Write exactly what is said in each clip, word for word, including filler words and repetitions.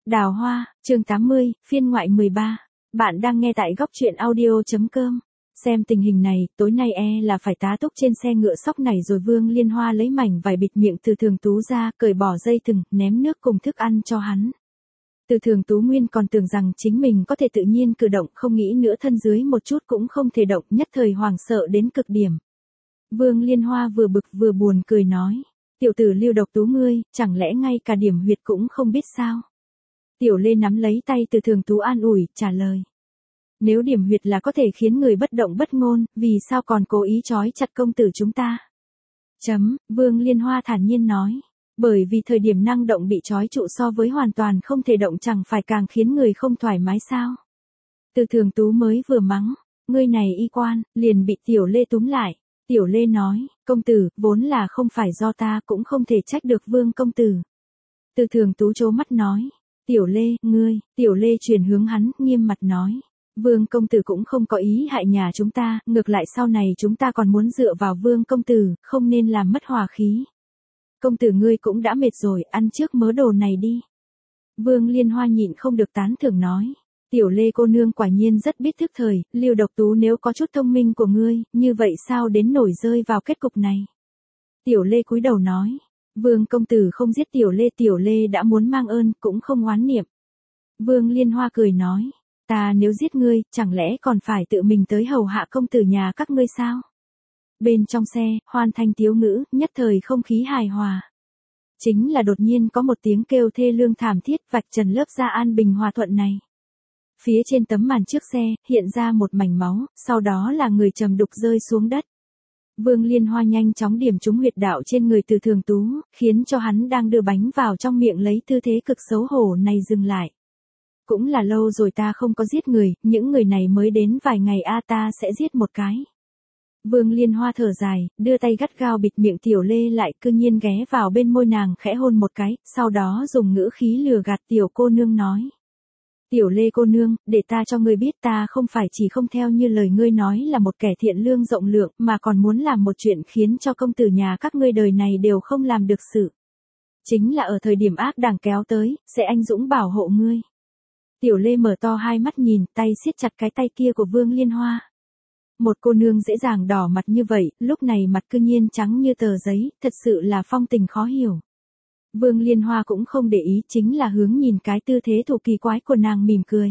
Đào Hoa, chương tám mươi, phiên ngoại mười ba. Bạn đang nghe tại góc truyện audio.com. Xem tình hình này, tối nay e là phải tá túc trên xe ngựa sóc này rồi. Vương Liên Hoa lấy mảnh vải bịt miệng Từ Thường Tú ra, cởi bỏ dây thừng, ném nước cùng thức ăn cho hắn. Từ Thường Tú nguyên còn tưởng rằng chính mình có thể tự nhiên cử động, không nghĩ nữa thân dưới một chút cũng không thể động, nhất thời hoảng sợ đến cực điểm. Vương Liên Hoa vừa bực vừa buồn cười nói, tiểu tử Lưu Độc Tú ngươi, chẳng lẽ ngay cả điểm huyệt cũng không biết sao? Tiểu Lê nắm lấy tay Từ Thường Tú an ủi, trả lời. Nếu điểm huyệt là có thể khiến người bất động bất ngôn, vì sao còn cố ý trói chặt công tử chúng ta? Chấm, Vương Liên Hoa thản nhiên nói. Bởi vì thời điểm năng động bị trói trụ so với hoàn toàn không thể động chẳng phải càng khiến người không thoải mái sao? Từ Thường Tú mới vừa mắng, ngươi này y quan, liền bị Tiểu Lê túm lại. Tiểu Lê nói, công tử, vốn là không phải do ta cũng không thể trách được Vương công tử. Từ Thường Tú trố mắt nói, Tiểu Lê, ngươi, Tiểu Lê chuyển hướng hắn, nghiêm mặt nói. Vương công tử cũng không có ý hại nhà chúng ta, ngược lại sau này chúng ta còn muốn dựa vào Vương công tử, không nên làm mất hòa khí. Công tử ngươi cũng đã mệt rồi, ăn trước mớ đồ này đi. Vương Liên Hoa nhịn không được tán thưởng nói. Tiểu Lê cô nương quả nhiên rất biết thức thời, Lưu Độc Tú nếu có chút thông minh của ngươi, như vậy sao đến nổi rơi vào kết cục này. Tiểu Lê cúi đầu nói. Vương công tử không giết Tiểu Lê, Tiểu Lê đã muốn mang ơn, cũng không oán niệm. Vương Liên Hoa cười nói. Ta nếu giết ngươi, chẳng lẽ còn phải tự mình tới hầu hạ công tử nhà các ngươi sao? Bên trong xe, hoan thanh tiếu ngữ, nhất thời không khí hài hòa. Chính là đột nhiên có một tiếng kêu thê lương thảm thiết vạch trần lớp da an bình hòa thuận này. Phía trên tấm màn trước xe, hiện ra một mảnh máu, sau đó là người trầm đục rơi xuống đất. Vương Liên Hoa nhanh chóng điểm trúng huyệt đạo trên người Từ Thường Tú, khiến cho hắn đang đưa bánh vào trong miệng lấy tư thế cực xấu hổ này dừng lại. Cũng là lâu rồi ta không có giết người, những người này mới đến vài ngày a ta sẽ giết một cái. Vương Liên Hoa thở dài, đưa tay gắt gao bịt miệng Tiểu Lê lại, cư nhiên ghé vào bên môi nàng khẽ hôn một cái, sau đó dùng ngữ khí lừa gạt tiểu cô nương nói. Tiểu Lê cô nương, để ta cho ngươi biết ta không phải chỉ không theo như lời ngươi nói là một kẻ thiện lương rộng lượng, mà còn muốn làm một chuyện khiến cho công tử nhà các ngươi đời này đều không làm được sự. Chính là ở thời điểm ác đảng kéo tới, sẽ anh dũng bảo hộ ngươi. Tiểu Lê mở to hai mắt nhìn, tay siết chặt cái tay kia của Vương Liên Hoa. Một cô nương dễ dàng đỏ mặt như vậy, lúc này mặt cư nhiên trắng như tờ giấy, thật sự là phong tình khó hiểu. Vương Liên Hoa cũng không để ý, chính là hướng nhìn cái tư thế thủ kỳ quái của nàng mỉm cười.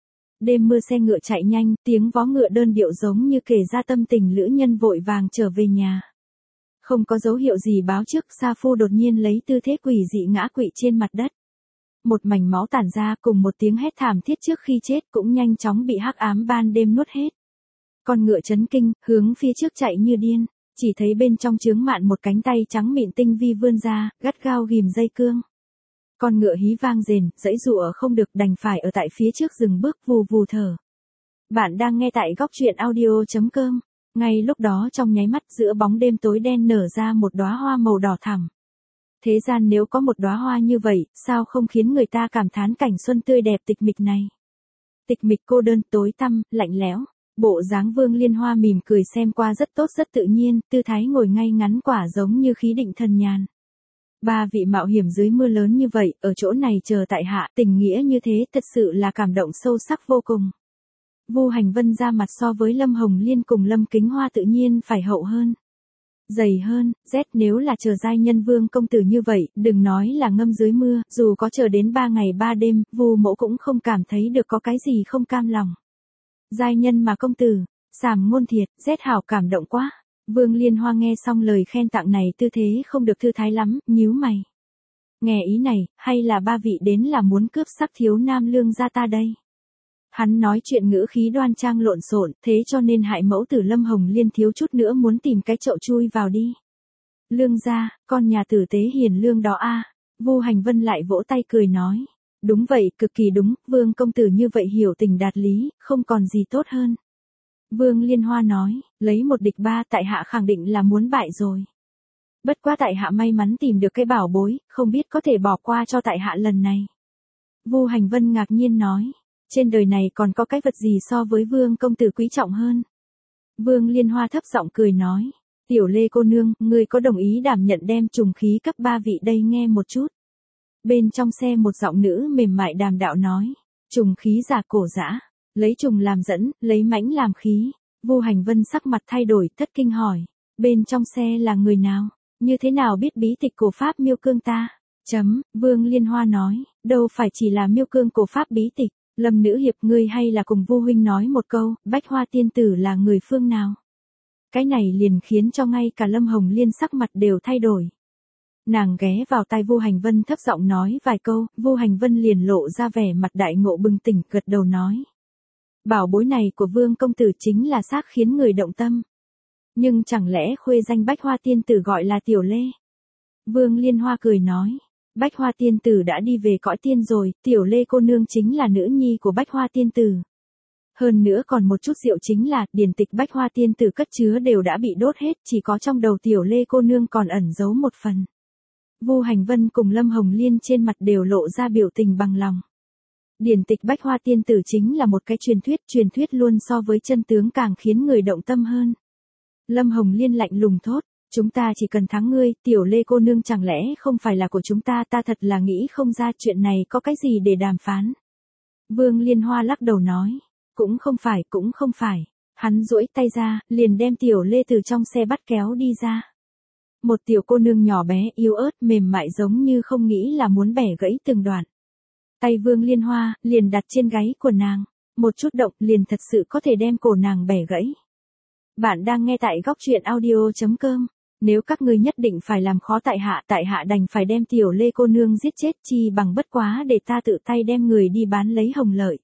Đêm mưa xe ngựa chạy nhanh, tiếng vó ngựa đơn điệu giống như kể ra tâm tình lữ nhân vội vàng trở về nhà. Không có dấu hiệu gì báo trước, Sa Phu đột nhiên lấy tư thế quỷ dị ngã quỵ trên mặt đất. Một mảnh máu tản ra cùng một tiếng hét thảm thiết trước khi chết cũng nhanh chóng bị hắc ám ban đêm nuốt hết. Con ngựa chấn kinh, hướng phía trước chạy như điên, chỉ thấy bên trong chướng mạn một cánh tay trắng mịn tinh vi vươn ra, gắt gao ghìm dây cương. Con ngựa hí vang rền, dãy dụa không được đành phải ở tại phía trước dừng bước vù vù thở. Bạn đang nghe tại góc truyện audio.com. Ngay lúc đó trong nháy mắt giữa bóng đêm tối đen nở ra một đóa hoa màu đỏ thẳm. Thế gian nếu có một đóa hoa như vậy, sao không khiến người ta cảm thán cảnh xuân tươi đẹp tịch mịch này. Tịch mịch cô đơn, tối tăm, lạnh lẽo. Bộ dáng Vương Liên Hoa mỉm cười xem qua rất tốt rất tự nhiên, tư thái ngồi ngay ngắn quả giống như khí định thần nhàn. Ba vị mạo hiểm dưới mưa lớn như vậy, ở chỗ này chờ tại hạ, tình nghĩa như thế thật sự là cảm động sâu sắc vô cùng. Vu Hành Vân ra mặt so với Lâm Hồng Liên cùng Lâm Kính Hoa tự nhiên phải hậu hơn. Dày hơn, rét nếu là chờ giai nhân Vương công tử như vậy, đừng nói là ngâm dưới mưa, dù có chờ đến ba ngày ba đêm, Vu mẫu cũng không cảm thấy được có cái gì không cam lòng. Giai nhân mà công tử, sảm ngôn thiệt, rét hảo cảm động quá. Vương Liên Hoa nghe xong lời khen tặng này tư thế không được thư thái lắm, nhíu mày. Nghe ý này, hay là ba vị đến là muốn cướp sắc thiếu nam lương gia ta đây? Hắn nói chuyện ngữ khí đoan trang lộn xộn, thế cho nên hại mẫu tử Lâm Hồng Liên thiếu chút nữa muốn tìm cái chậu chui vào đi. Lương gia, con nhà tử tế hiền lương đó a. Vu Hành Vân lại vỗ tay cười nói. Đúng vậy, cực kỳ đúng, Vương công tử như vậy hiểu tình đạt lý, không còn gì tốt hơn. Vương Liên Hoa nói, lấy một địch ba tại hạ khẳng định là muốn bại rồi. Bất quá tại hạ may mắn tìm được cái bảo bối, không biết có thể bỏ qua cho tại hạ lần này. Vu Hành Vân ngạc nhiên nói, trên đời này còn có cái vật gì so với Vương công tử quý trọng hơn. Vương Liên Hoa thấp giọng cười nói, Tiểu Lê cô nương, ngươi có đồng ý đảm nhận đem trùng khí cấp ba vị đây nghe một chút. Bên trong xe một giọng nữ mềm mại đàm đạo nói. Trùng khí giả cổ dã. Lấy trùng làm dẫn, lấy mãnh làm khí. Vu Hành Vân sắc mặt thay đổi, thất kinh hỏi. Bên trong xe là người nào? Như thế nào biết bí tịch cổ pháp miêu cương ta? Chấm, Vương Liên Hoa nói. Đâu phải chỉ là miêu cương cổ pháp bí tịch. Lâm nữ hiệp ngươi hay là cùng Vu huynh nói một câu, Bách Hoa tiên tử là người phương nào? Cái này liền khiến cho ngay cả Lâm Hồng Liên sắc mặt đều thay đổi. Nàng ghé vào tai Vu Hành Vân thấp giọng nói vài câu, Vu Hành Vân liền lộ ra vẻ mặt đại ngộ bừng tỉnh, gật đầu nói. Bảo bối này của Vương công tử chính là xác khiến người động tâm. Nhưng chẳng lẽ khuê danh Bách Hoa tiên tử gọi là Tiểu Lê? Vương Liên Hoa cười nói. Bách Hoa tiên tử đã đi về cõi tiên rồi, Tiểu Lê cô nương chính là nữ nhi của Bách Hoa tiên tử. Hơn nữa còn một chút rượu chính là, điển tịch Bách Hoa tiên tử cất chứa đều đã bị đốt hết, chỉ có trong đầu Tiểu Lê cô nương còn ẩn giấu một phần. Vu Hành Vân cùng Lâm Hồng Liên trên mặt đều lộ ra biểu tình bằng lòng. Điển tịch Bách Hoa tiên tử chính là một cái truyền thuyết, truyền thuyết luôn so với chân tướng càng khiến người động tâm hơn. Lâm Hồng Liên lạnh lùng thốt. Chúng ta chỉ cần thắng ngươi, Tiểu Lê cô nương chẳng lẽ không phải là của chúng ta, ta thật là nghĩ không ra chuyện này có cái gì để đàm phán. Vương Liên Hoa lắc đầu nói, cũng không phải, cũng không phải. Hắn duỗi tay ra, liền đem Tiểu Lê từ trong xe bắt kéo đi ra. Một tiểu cô nương nhỏ bé, yếu ớt, mềm mại giống như không nghĩ là muốn bẻ gãy từng đoạn. Tay Vương Liên Hoa, liền đặt trên gáy của nàng. Một chút động, liền thật sự có thể đem cổ nàng bẻ gãy. Bạn đang nghe tại góc truyện audio chấm com. Nếu các ngươi nhất định phải làm khó tại hạ, tại hạ đành phải đem Tiểu Lê cô nương giết chết, chi bằng bất quá để ta tự tay đem người đi bán lấy hồng lợi.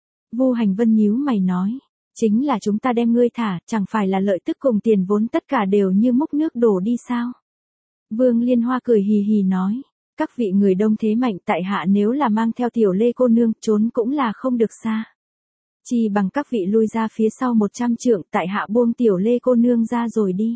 Vu Hành Vân nhíu mày nói, chính là chúng ta đem ngươi thả, chẳng phải là lợi tức cùng tiền vốn tất cả đều như múc nước đổ đi sao? Vương Liên Hoa cười hì hì nói, các vị người đông thế mạnh, tại hạ nếu là mang theo Tiểu Lê cô nương, trốn cũng là không được xa. Chi bằng các vị lui ra phía sau một trăm trượng, tại hạ buông Tiểu Lê cô nương ra rồi đi.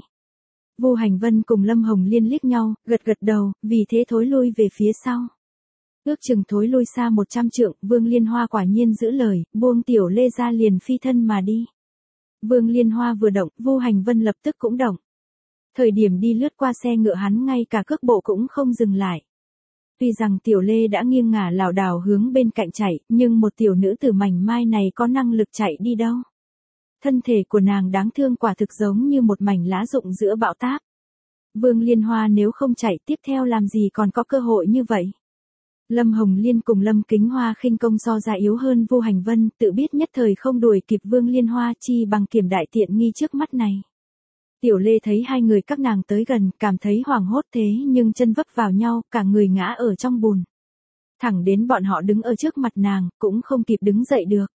Vu Hành Vân cùng Lâm Hồng Liên liếc nhau, gật gật đầu, vì thế thối lui về phía sau. Ước chừng thối lui xa một trăm trượng, Vương Liên Hoa quả nhiên giữ lời, buông Tiểu Lê ra liền phi thân mà đi. Vương Liên Hoa vừa động, Vu Hành Vân lập tức cũng động. Thời điểm đi lướt qua xe ngựa hắn ngay cả cước bộ cũng không dừng lại. Tuy rằng Tiểu Lê đã nghiêng ngả lảo đảo hướng bên cạnh chạy, nhưng một tiểu nữ tử mảnh mai này có năng lực chạy đi đâu. Thân thể của nàng đáng thương quả thực giống như một mảnh lá rụng giữa bão táp. Vương Liên Hoa nếu không chạy tiếp theo làm gì còn có cơ hội như vậy. Lâm Hồng Liên cùng Lâm Kính Hoa khinh công so ra yếu hơn Vu Hành Vân, tự biết nhất thời không đuổi kịp Vương Liên Hoa, chi bằng kiểm đại tiện nghi trước mắt này. Tiểu Lê thấy hai người các nàng tới gần, cảm thấy hoảng hốt thế nhưng chân vấp vào nhau, cả người ngã ở trong bùn. Thẳng đến bọn họ đứng ở trước mặt nàng, cũng không kịp đứng dậy được.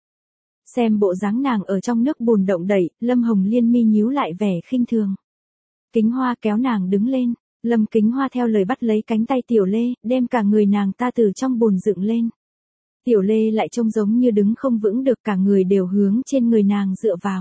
Xem bộ dáng nàng ở trong nước bùn động đẩy, Lâm Hồng Liên mi nhíu lại vẻ khinh thường. Kính Hoa kéo nàng đứng lên, Lâm Kính Hoa theo lời bắt lấy cánh tay Tiểu Lê, đem cả người nàng ta từ trong bùn dựng lên. Tiểu Lê lại trông giống như đứng không vững được, cả người đều hướng trên người nàng dựa vào.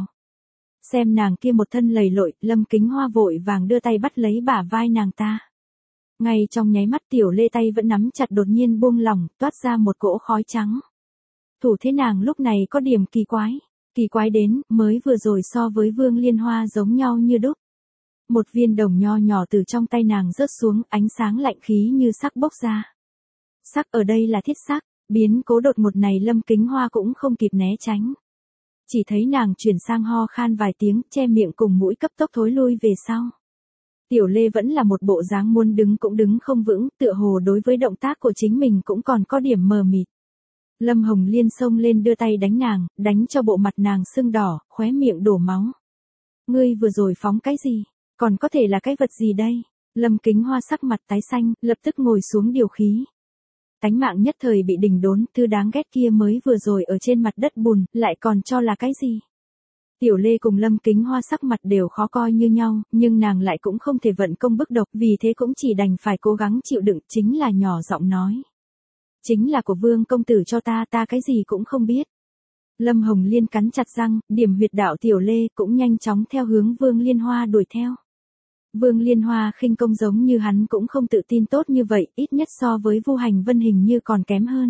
Xem nàng kia một thân lầy lội, Lâm Kính Hoa vội vàng đưa tay bắt lấy bả vai nàng ta. Ngay trong nháy mắt Tiểu Lê tay vẫn nắm chặt đột nhiên buông lỏng, toát ra một cỗ khói trắng. Thủ thế nàng lúc này có điểm kỳ quái. Kỳ quái đến, mới vừa rồi so với Vương Liên Hoa giống nhau như đúc. Một viên đồng nho nhỏ từ trong tay nàng rớt xuống, ánh sáng lạnh khí như sắc bốc ra. Sắc ở đây là thiết sắc, biến cố đột ngột này Lâm Kính Hoa cũng không kịp né tránh. Chỉ thấy nàng chuyển sang ho khan vài tiếng, che miệng cùng mũi cấp tốc thối lui về sau. Tiểu Lê vẫn là một bộ dáng muốn đứng cũng đứng không vững, tựa hồ đối với động tác của chính mình cũng còn có điểm mờ mịt. Lâm Hồng Liên xông lên đưa tay đánh nàng, đánh cho bộ mặt nàng sưng đỏ, khóe miệng đổ máu. Ngươi vừa rồi phóng cái gì? Còn có thể là cái vật gì đây? Lâm Kính Hoa sắc mặt tái xanh, lập tức ngồi xuống điều khí. Tánh mạng nhất thời bị đình đốn, thứ đáng ghét kia mới vừa rồi ở trên mặt đất bùn, lại còn cho là cái gì? Tiểu Lê cùng Lâm Kính Hoa sắc mặt đều khó coi như nhau, nhưng nàng lại cũng không thể vận công bức độc, vì thế cũng chỉ đành phải cố gắng chịu đựng, chính là nhỏ giọng nói. Chính là của Vương công tử cho ta, ta cái gì cũng không biết. Lâm Hồng Liên cắn chặt răng, điểm huyệt đạo Tiểu Lê cũng nhanh chóng theo hướng Vương Liên Hoa đuổi theo. Vương Liên Hoa khinh công giống như hắn cũng không tự tin tốt như vậy, ít nhất so với Vu Hành Vân hình như còn kém hơn.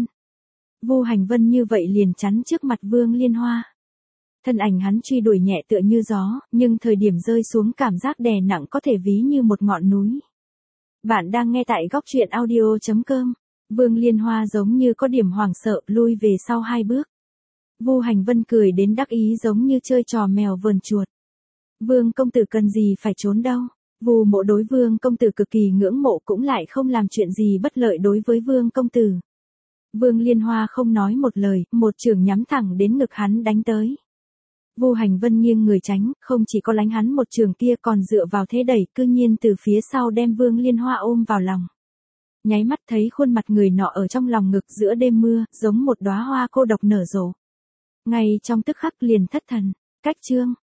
Vu Hành Vân như vậy liền chắn trước mặt Vương Liên Hoa. Thân ảnh hắn truy đuổi nhẹ tựa như gió, nhưng thời điểm rơi xuống cảm giác đè nặng có thể ví như một ngọn núi. Bạn đang nghe tại góc truyện audio chấm com. Vương Liên Hoa giống như có điểm hoảng sợ, lui về sau hai bước. Vu Hành Vân cười đến đắc ý giống như chơi trò mèo vờn chuột. Vương công tử cần gì phải trốn đâu. Vu Mộ đối Vương công tử cực kỳ ngưỡng mộ cũng lại không làm chuyện gì bất lợi đối với Vương công tử. Vương Liên Hoa không nói một lời, một chưởng nhắm thẳng đến ngực hắn đánh tới. Vu Hành Vân nghiêng người tránh, không chỉ có lánh hắn một chưởng kia còn dựa vào thế đẩy, cư nhiên từ phía sau đem Vương Liên Hoa ôm vào lòng. Nháy mắt thấy khuôn mặt người nọ ở trong lòng ngực giữa đêm mưa, giống một đóa hoa cô độc nở rộ. Ngay trong tức khắc liền thất thần. Cách chương